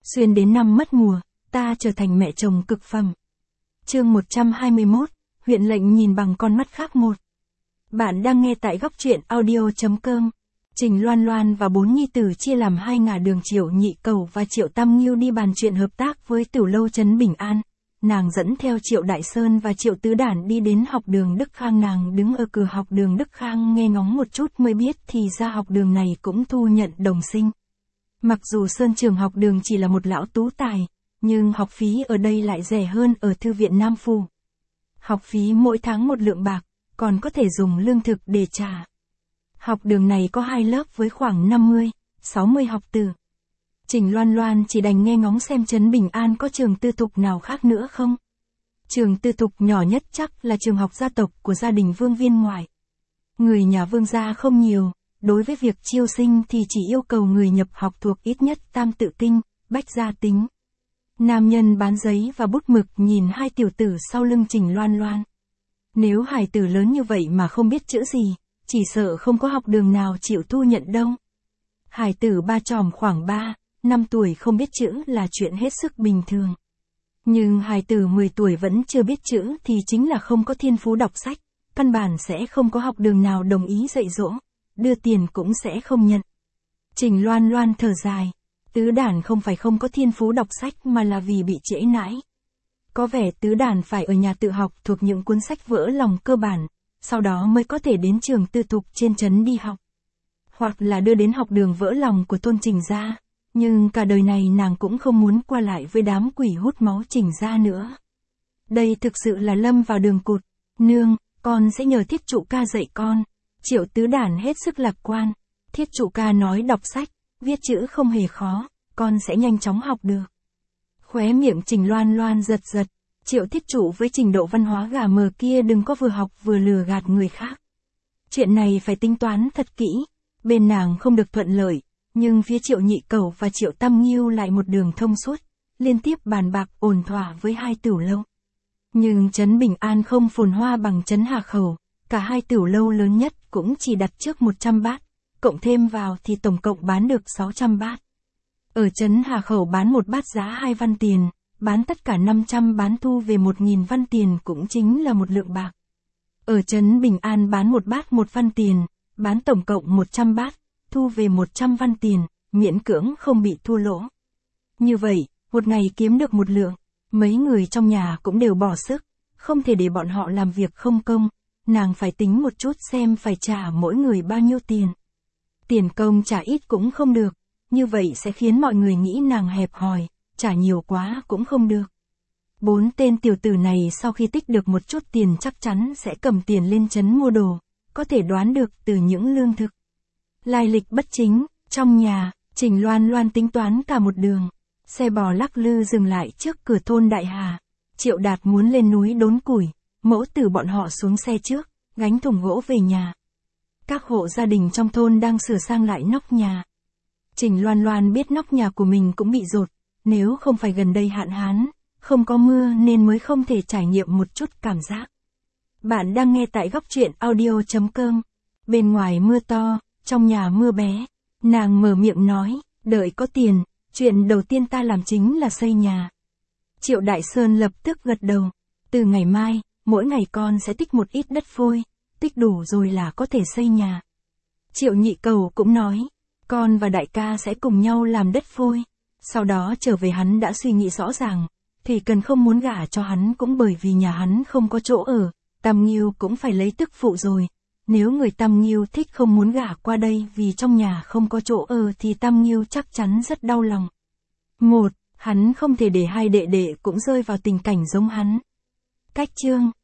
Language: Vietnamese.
Xuyên đến năm mất mùa, ta trở thành mẹ chồng cực phẩm. Chương 121, huyện lệnh nhìn bằng con mắt khác một. Bạn đang nghe tại góc truyện audio.com. Trình Loan Loan và 4 nhi tử chia làm 2 ngả đường Triệu Nhị Cầu và Triệu Tam Nghiêu đi bàn chuyện hợp tác với Tửu Lâu trấn Bình An. Nàng dẫn theo Triệu Đại Sơn và Triệu Tứ Đản đi đến học đường Đức Khang. Nàng đứng ở cửa học đường Đức Khang nghe ngóng một chút mới biết thì ra học đường này cũng thu nhận đồng sinh. Mặc dù Sơn Trường học đường chỉ là một lão tú tài, nhưng học phí ở đây lại rẻ hơn ở thư viện Nam Phủ. Học phí mỗi tháng 1 lượng bạc, còn có thể dùng lương thực để trả. Học đường này có 2 lớp với khoảng 50-60 học tử. Trình Loan Loan chỉ đành nghe ngóng xem trấn Bình An có trường tư thục nào khác nữa không. Trường tư thục nhỏ nhất chắc là trường học gia tộc của gia đình Vương Viên ngoại. Người nhà Vương gia không nhiều, đối với việc chiêu sinh thì chỉ yêu cầu người nhập học thuộc ít nhất Tam Tự Kinh, Bách Gia Tính. Nam nhân bán giấy và bút mực nhìn 2 tiểu tử sau lưng Trình Loan Loan. Nếu hài tử lớn như vậy mà không biết chữ gì, chỉ sợ không có học đường nào chịu thu nhận đâu. Hài tử ba tròm khoảng 3-5 tuổi không biết chữ là chuyện hết sức bình thường. Nhưng hài tử 10 tuổi vẫn chưa biết chữ thì chính là không có thiên phú đọc sách, căn bản sẽ không có học đường nào đồng ý dạy dỗ, đưa tiền cũng sẽ không nhận. Trình Loan Loan thở dài, Tứ Đản không phải không có thiên phú đọc sách mà là vì bị trễ nãi. Có vẻ Tứ Đản phải ở nhà tự học thuộc những cuốn sách vỡ lòng cơ bản, sau đó mới có thể đến trường tư thục trên trấn đi học. Hoặc là đưa đến học đường vỡ lòng của thôn Trình gia, nhưng cả đời này nàng cũng không muốn qua lại với đám quỷ hút máu Trình gia nữa. Đây thực sự là lâm vào đường cụt. Nương, con sẽ nhờ Thiết Trụ ca dạy con. Triệu Tứ Đản hết sức lạc quan. Thiết Trụ ca nói đọc sách, viết chữ không hề khó, con sẽ nhanh chóng học được. Khóe miệng Trình Loan Loan giật giật. Triệu Thiết Trụ với trình độ văn hóa gà mờ kia đừng có vừa học vừa lừa gạt người khác. Chuyện này phải tính toán thật kỹ. Bên nàng không được thuận lợi, nhưng phía Triệu Nhị Cầu và Triệu Tam Nghiêu lại một đường thông suốt, liên tiếp bàn bạc ổn thỏa với 2 tửu lâu. Nhưng trấn Bình An không phồn hoa bằng trấn Hà Khẩu, cả 2 tửu lâu lớn nhất cũng chỉ đặt trước 100 bát, cộng thêm vào thì tổng cộng bán được 600 bát. Ở trấn Hà Khẩu bán một bát giá 2 văn tiền, bán tất cả 500 bán thu về 1.000 văn tiền cũng chính là 1 lượng bạc. Ở trấn Bình An bán một bát 1 văn tiền, bán tổng cộng 100 bát, thu về 100 văn tiền, miễn cưỡng không bị thua lỗ. Như vậy, một ngày kiếm được 1 lượng, mấy người trong nhà cũng đều bỏ sức, không thể để bọn họ làm việc không công, nàng phải tính một chút xem phải trả mỗi người bao nhiêu tiền. Tiền công trả ít cũng không được, như vậy sẽ khiến mọi người nghĩ nàng hẹp hòi, trả nhiều quá cũng không được. 4 tên tiểu tử này sau khi tích được một chút tiền chắc chắn sẽ cầm tiền lên trấn mua đồ, có thể đoán được từ những lương thực. Lai lịch bất chính, trong nhà, Trình Loan Loan tính toán cả một đường. Xe bò lắc lư dừng lại trước cửa thôn Đại Hà. Triệu Đạt muốn lên núi đốn củi, mẫu tử bọn họ xuống xe trước, gánh thùng gỗ về nhà. Các hộ gia đình trong thôn đang sửa sang lại nóc nhà. Trình Loan Loan biết nóc nhà của mình cũng bị dột, nếu không phải gần đây hạn hán, không có mưa nên mới không thể trải nghiệm một chút cảm giác. Bạn đang nghe tại góc truyện audio.com. Bên ngoài mưa to, trong nhà mưa bé. Nàng mở miệng nói, đợi có tiền, chuyện đầu tiên ta làm chính là xây nhà. Triệu Đại Sơn lập tức gật đầu. Từ ngày mai, mỗi ngày con sẽ tích một ít đất phôi, tích đủ rồi là có thể xây nhà. Triệu Nhị Cầu cũng nói, con và đại ca sẽ cùng nhau làm đất phôi. Sau đó trở về hắn đã suy nghĩ rõ ràng, thì cần không muốn gả cho hắn cũng bởi vì nhà hắn không có chỗ ở. Tam Nghiêu cũng phải lấy tức phụ rồi. Nếu người Tam Nghiêu thích không muốn gả qua đây vì trong nhà không có chỗ ở thì Tam Nghiêu chắc chắn rất đau lòng. Hắn không thể để 2 đệ đệ cũng rơi vào tình cảnh giống hắn. Cách chương